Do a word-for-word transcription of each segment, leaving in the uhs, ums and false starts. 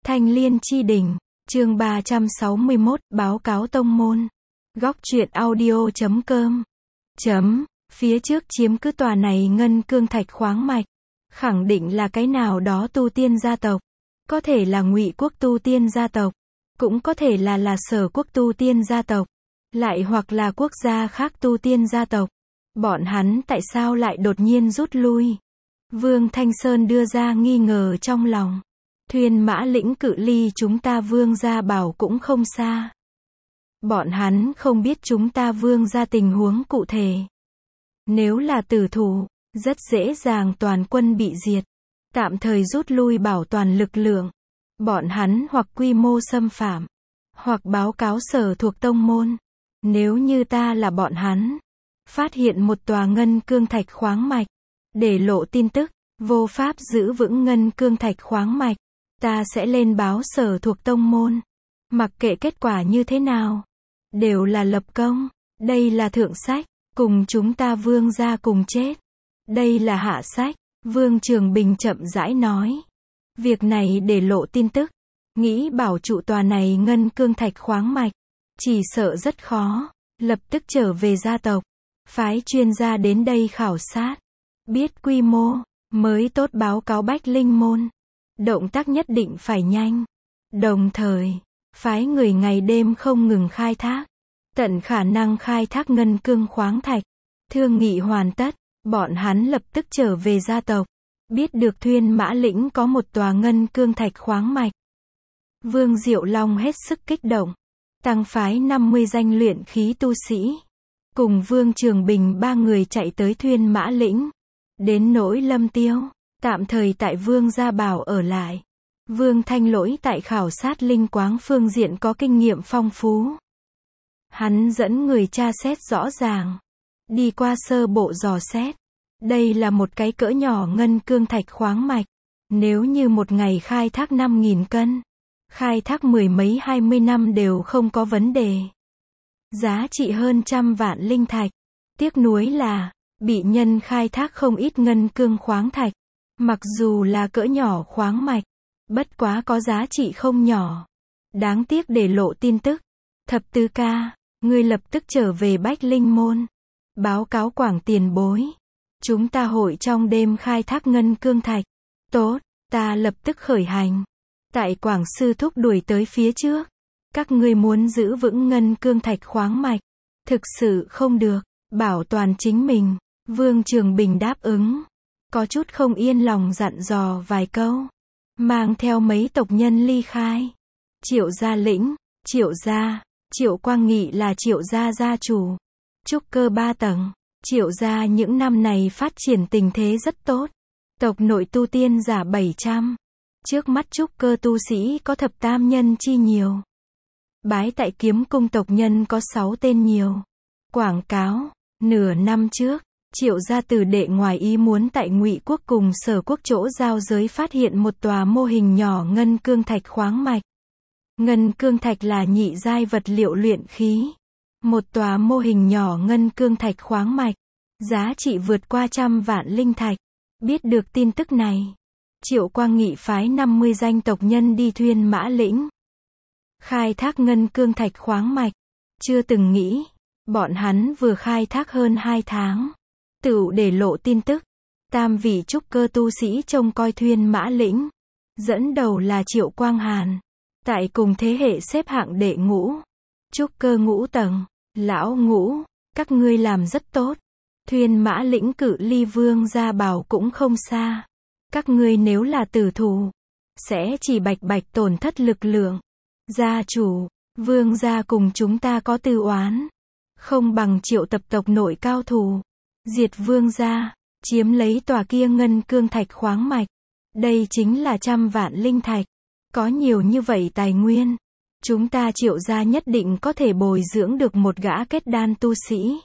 Thanh Liên Chi Đỉnh, chương ba trăm sáu mươi mốt, báo cáo tông môn. Góc truyện audio chấm com. Chấm, phía trước chiếm cứ tòa này ngân cương thạch khoáng mạch. Khẳng định là cái nào đó tu tiên gia tộc. Có thể là Ngụy quốc tu tiên gia tộc. Cũng có thể là là Sở quốc tu tiên gia tộc. Lại hoặc là quốc gia khác tu tiên gia tộc. Bọn hắn tại sao lại đột nhiên rút lui? Vương Thanh Sơn đưa ra nghi ngờ trong lòng. Thuyền Mã Lĩnh cự ly chúng ta Vương gia bảo cũng không xa. Bọn hắn không biết chúng ta Vương gia tình huống cụ thể. Nếu là tử thủ, rất dễ dàng toàn quân bị diệt. Tạm thời rút lui bảo toàn lực lượng. Bọn hắn hoặc quy mô xâm phạm, hoặc báo cáo sở thuộc tông môn. Nếu như ta là bọn hắn, phát hiện một tòa ngân cương thạch khoáng mạch, để lộ tin tức, vô pháp giữ vững ngân cương thạch khoáng mạch, ta sẽ lên báo sở thuộc tông môn. Mặc kệ kết quả như thế nào, đều là lập công. Đây là thượng sách, cùng chúng ta Vương gia cùng chết. Đây là hạ sách, Vương Trường Bình chậm rãi nói. Việc này để lộ tin tức, nghĩ bảo trụ tòa này ngân cương thạch khoáng mạch, chỉ sợ rất khó. Lập tức trở về gia tộc, phái chuyên gia đến đây khảo sát, biết quy mô, mới tốt báo cáo Bách Linh môn. Động tác nhất định phải nhanh. Đồng thời, phái người ngày đêm không ngừng khai thác, tận khả năng khai thác ngân cương khoáng thạch. Thương nghị hoàn tất, bọn hắn lập tức trở về gia tộc, biết được Thuyền Mã Lĩnh có một tòa ngân cương thạch khoáng mạch. Vương Diệu Long hết sức kích động, tăng phái năm mươi danh luyện khí tu sĩ, cùng Vương Trường Bình ba người chạy tới Thuyền Mã Lĩnh. Đến nỗi Lâm Tiêu, tạm thời tại Vương gia bảo ở lại. Vương Thanh Lỗi tại khảo sát linh quáng phương diện có kinh nghiệm phong phú. Hắn dẫn người tra xét rõ ràng, đi qua sơ bộ dò xét. Đây là một cái cỡ nhỏ ngân cương thạch khoáng mạch. Nếu như một ngày khai thác năm nghìn cân, khai thác mười mấy hai mươi năm đều không có vấn đề. Giá trị hơn trăm vạn linh thạch. Tiếc nuối là, bị nhân khai thác không ít ngân cương khoáng thạch. Mặc dù là cỡ nhỏ khoáng mạch, bất quá có giá trị không nhỏ. Đáng tiếc để lộ tin tức. Thập tứ ca, ngươi lập tức trở về Bách Linh môn. Báo cáo Quảng tiền bối. Chúng ta hội trong đêm khai thác ngân cương thạch. Tốt, ta lập tức khởi hành. Tại Quảng sư thúc đuổi tới phía trước. Các ngươi muốn giữ vững ngân cương thạch khoáng mạch. Thực sự không được, bảo toàn chính mình. Vương Trường Bình đáp ứng. Có chút không yên lòng dặn dò vài câu. Mang theo mấy tộc nhân ly khai. Triệu Gia Lĩnh, Triệu Gia, Triệu Quang Nghị là Triệu Gia gia chủ. Trúc cơ ba tầng. Triệu Gia những năm này phát triển tình thế rất tốt. Tộc nội tu tiên giả bảy trăm. Trước mắt trúc cơ tu sĩ có thập tam nhân chi nhiều. Bái tại Kiếm cung tộc nhân có sáu tên nhiều. Quảng cáo, nửa năm trước, Triệu gia tử đệ ngoài ý muốn tại Ngụy quốc cùng Sở quốc chỗ giao giới phát hiện một tòa mô hình nhỏ ngân cương thạch khoáng mạch. Ngân cương thạch là nhị giai vật liệu luyện khí. Một tòa mô hình nhỏ ngân cương thạch khoáng mạch, giá trị vượt qua trăm vạn linh thạch. Biết được tin tức này, Triệu Quang Nghị phái năm mươi danh tộc nhân đi Thuyền Mã Lĩnh, khai thác ngân cương thạch khoáng mạch. Chưa từng nghĩ, bọn hắn vừa khai thác hơn hai tháng, tựu để lộ tin tức. Tam vị trúc cơ tu sĩ trông coi Thuyền Mã Lĩnh, dẫn đầu là Triệu Quang Hàn, tại cùng thế hệ xếp hạng đệ ngũ, trúc cơ ngũ tầng. Lão Ngũ, các ngươi làm rất tốt. Thuyền Mã Lĩnh cự ly Vương gia bảo cũng không xa. Các ngươi nếu là tử thủ, sẽ chỉ bạch bạch tổn thất lực lượng. Gia chủ, Vương gia cùng chúng ta có tư oán, không bằng triệu tập tộc nội cao thủ, diệt Vương gia, chiếm lấy tòa kia ngân cương thạch khoáng mạch. Đây chính là trăm vạn linh thạch. Có nhiều như vậy tài nguyên, chúng ta Triệu gia nhất định có thể bồi dưỡng được một gã kết đan tu sĩ.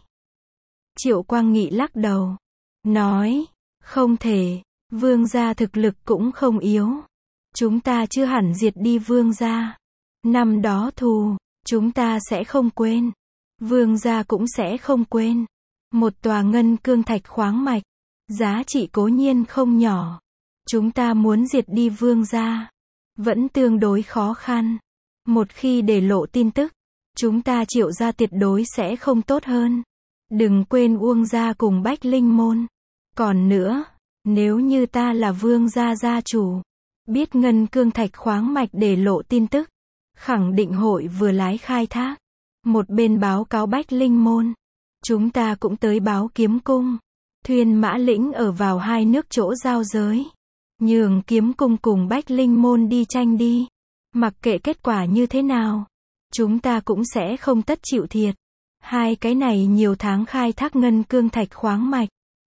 Triệu Quang Nghị lắc đầu, nói, không thể, Vương gia thực lực cũng không yếu. Chúng ta chưa hẳn diệt đi Vương gia. Năm đó thù, chúng ta sẽ không quên. Vương gia cũng sẽ không quên. Một tòa ngân cương thạch khoáng mạch, giá trị cố nhiên không nhỏ. Chúng ta muốn diệt đi Vương gia, vẫn tương đối khó khăn. Một khi để lộ tin tức, chúng ta Triệu gia tuyệt đối sẽ không tốt hơn. Đừng quên Uông gia cùng Bách Linh môn. Còn nữa, nếu như ta là Vương gia gia chủ, biết ngân cương thạch khoáng mạch để lộ tin tức, khẳng định hội vừa lái khai thác. Một bên báo cáo Bách Linh môn, chúng ta cũng tới báo Kiếm cung. Thuyền Mã Lĩnh ở vào hai nước chỗ giao giới. Nhường Kiếm cung cùng Bách Linh môn đi tranh đi. Mặc kệ kết quả như thế nào, chúng ta cũng sẽ không tất chịu thiệt. Hai cái này nhiều tháng khai thác ngân cương thạch khoáng mạch.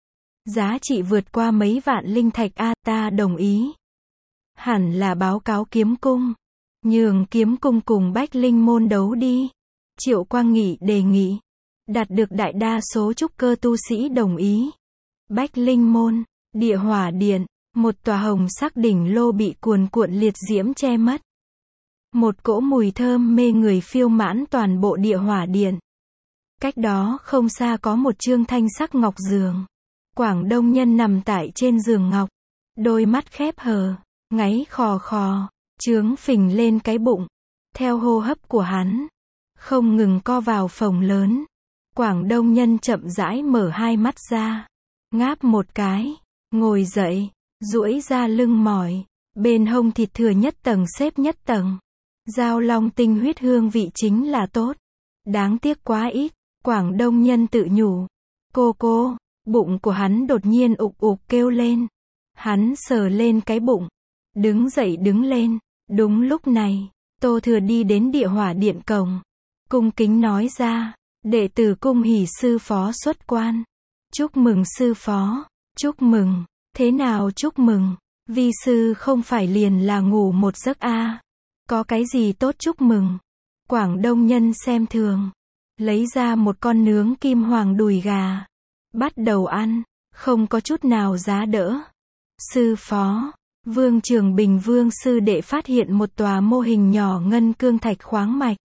Giá trị vượt qua mấy vạn linh thạch a, ta đồng ý. Hẳn là báo cáo Kiếm cung. Nhường Kiếm cung cùng Bách Linh môn đấu đi. Triệu Quang Nghị đề nghị. Đạt được đại đa số trúc cơ tu sĩ đồng ý. Bách Linh môn, Địa Hỏa Điện, một tòa hồng sắc đỉnh lô bị cuồn cuộn liệt diễm che mất. Một cỗ mùi thơm mê người phiêu mãn toàn bộ Địa Hỏa Điện. Cách đó không xa có một trương thanh sắc ngọc giường. Quảng Đông Nhân nằm tại trên giường ngọc, đôi mắt khép hờ, ngáy khò khò, trướng phình lên cái bụng. Theo hô hấp của hắn, không ngừng co vào phồng lớn. Quảng Đông Nhân chậm rãi mở hai mắt ra, ngáp một cái, ngồi dậy, duỗi ra lưng mỏi, bên hông thịt thừa nhất tầng xếp nhất tầng. Giao long tinh huyết hương vị chính là tốt, đáng tiếc quá ít. Quảng Đông Nhân tự nhủ. Cô cô, bụng của hắn đột nhiên ục ục kêu lên. Hắn sờ lên cái bụng, đứng dậy đứng lên. Đúng lúc này, Tô Thừa đi đến Địa Hỏa Điện cổng, cung kính nói ra, đệ tử cung hỉ sư phó xuất quan. Chúc mừng sư phó, chúc mừng. Thế nào chúc mừng? Vi sư không phải liền là ngủ một giấc a à? Có cái gì tốt chúc mừng? Quảng Đông Nhân xem thường, lấy ra một con nướng kim hoàng đùi gà, bắt đầu ăn, không có chút nào giá đỡ. Sư phó, Vương Trường Bình Vương sư đệ phát hiện một tòa mô hình nhỏ ngân cương thạch khoáng mạch.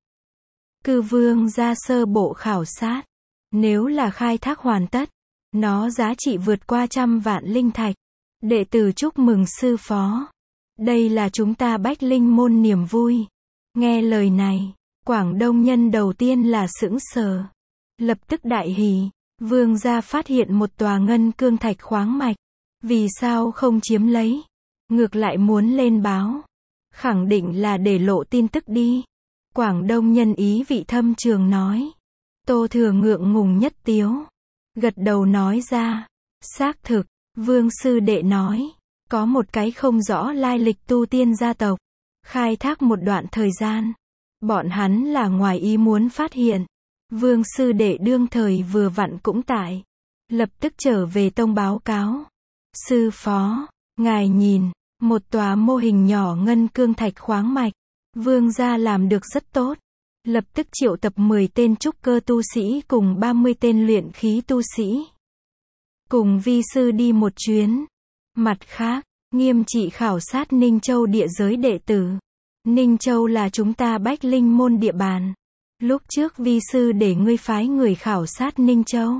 Cư Vương ra sơ bộ khảo sát, nếu là khai thác hoàn tất, nó giá trị vượt qua trăm vạn linh thạch. Đệ tử chúc mừng sư phó. Đây là chúng ta Bách Linh môn niềm vui. Nghe lời này, Quảng Đông Nhân đầu tiên là sững sờ, lập tức đại hỉ. Vương gia phát hiện một tòa ngân cương thạch khoáng mạch, vì sao không chiếm lấy, ngược lại muốn lên báo, khẳng định là để lộ tin tức đi. Quảng Đông Nhân ý vị thâm trường nói. Tô Thừa ngượng ngùng nhất tiếu, gật đầu nói ra, xác thực. Vương sư đệ nói, có một cái không rõ lai lịch tu tiên gia tộc, khai thác một đoạn thời gian, bọn hắn là ngoài ý muốn phát hiện. Vương sư đệ đương thời vừa vặn cũng tại, lập tức trở về tông báo cáo. Sư phó, ngài nhìn, một tòa mô hình nhỏ ngân cương thạch khoáng mạch, Vương gia làm được rất tốt. Lập tức triệu tập mười tên trúc cơ tu sĩ cùng ba mươi tên luyện khí tu sĩ. Cùng vi sư đi một chuyến. Mặt khác, nghiêm trị khảo sát Ninh Châu địa giới đệ tử. Ninh Châu là chúng ta Bách Linh môn địa bàn. Lúc trước vi sư để ngươi phái người khảo sát Ninh Châu.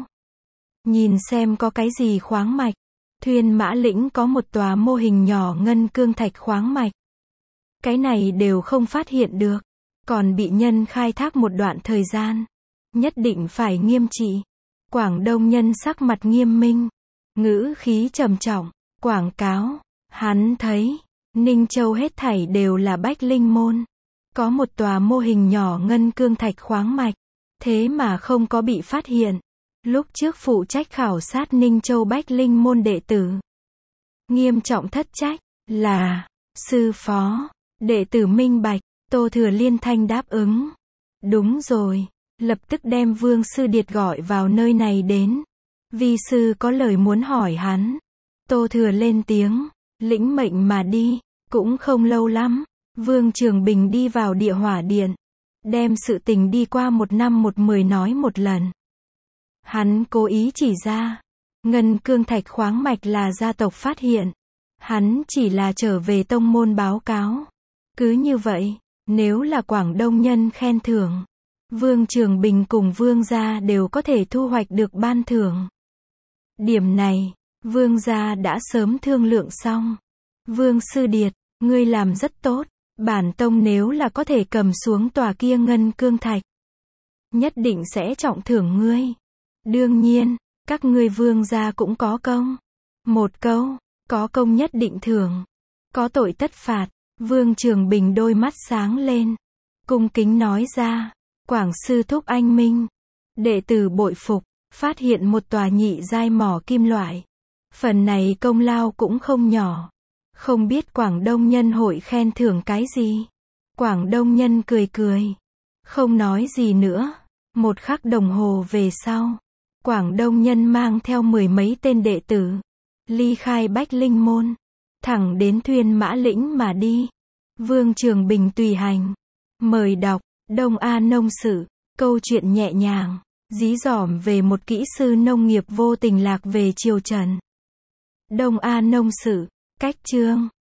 Nhìn xem có cái gì khoáng mạch. Thuyền Mã Lĩnh có một tòa mô hình nhỏ ngân cương thạch khoáng mạch. Cái này đều không phát hiện được. Còn bị nhân khai thác một đoạn thời gian. Nhất định phải nghiêm trị. Quảng Đông Nhân sắc mặt nghiêm minh, ngữ khí trầm trọng, quảng cáo. Hắn thấy, Ninh Châu hết thảy đều là Bách Linh môn. Có một tòa mô hình nhỏ ngân cương thạch khoáng mạch, thế mà không có bị phát hiện. Lúc trước phụ trách khảo sát Ninh Châu Bách Linh môn đệ tử. Nghiêm trọng thất trách, là, sư phó, đệ tử minh bạch. Tô Thừa liên thanh đáp ứng. Đúng rồi. Lập tức đem Vương Sư Điệt gọi vào nơi này đến. Vi sư có lời muốn hỏi hắn. Tô Thừa lên tiếng, lĩnh mệnh mà đi. Cũng không lâu lắm, Vương Trường Bình đi vào Địa Hỏa Điện, đem sự tình đi qua một năm một mười nói một lần. Hắn cố ý chỉ ra, ngân cương thạch khoáng mạch là gia tộc phát hiện. Hắn chỉ là trở về tông môn báo cáo. Cứ như vậy, nếu là Quảng Đông Nhân khen thưởng, Vương Trường Bình cùng Vương gia đều có thể thu hoạch được ban thưởng. Điểm này, Vương gia đã sớm thương lượng xong. Vương Sư Điệt, Ngươi làm rất tốt, bản tông nếu là có thể cầm xuống tòa kia ngân cương thạch, nhất định sẽ trọng thưởng ngươi. Đương nhiên, các ngươi vương gia cũng có công. Một câu, có công nhất định thưởng, có tội tất phạt. Vương Trường Bình đôi mắt sáng lên, cung kính nói ra, Quảng sư thúc anh minh. Đệ tử bội phục, phát hiện một tòa nhị giai mỏ kim loại. Phần này công lao cũng không nhỏ. Không biết Quảng Đông Nhân hội khen thưởng cái gì? Quảng Đông Nhân cười cười, không nói gì nữa. Một khắc đồng hồ về sau, Quảng Đông Nhân mang theo mười mấy tên đệ tử, ly khai Bách Linh Môn, thẳng đến Thuyên Mã Lĩnh mà đi. Vương Trường Bình tùy hành. Mời đọc, Đông A Nông Sự, câu chuyện nhẹ nhàng, dí dỏm về một kỹ sư nông nghiệp vô tình lạc về triều Trần. Đông A Nông Sự, cách chương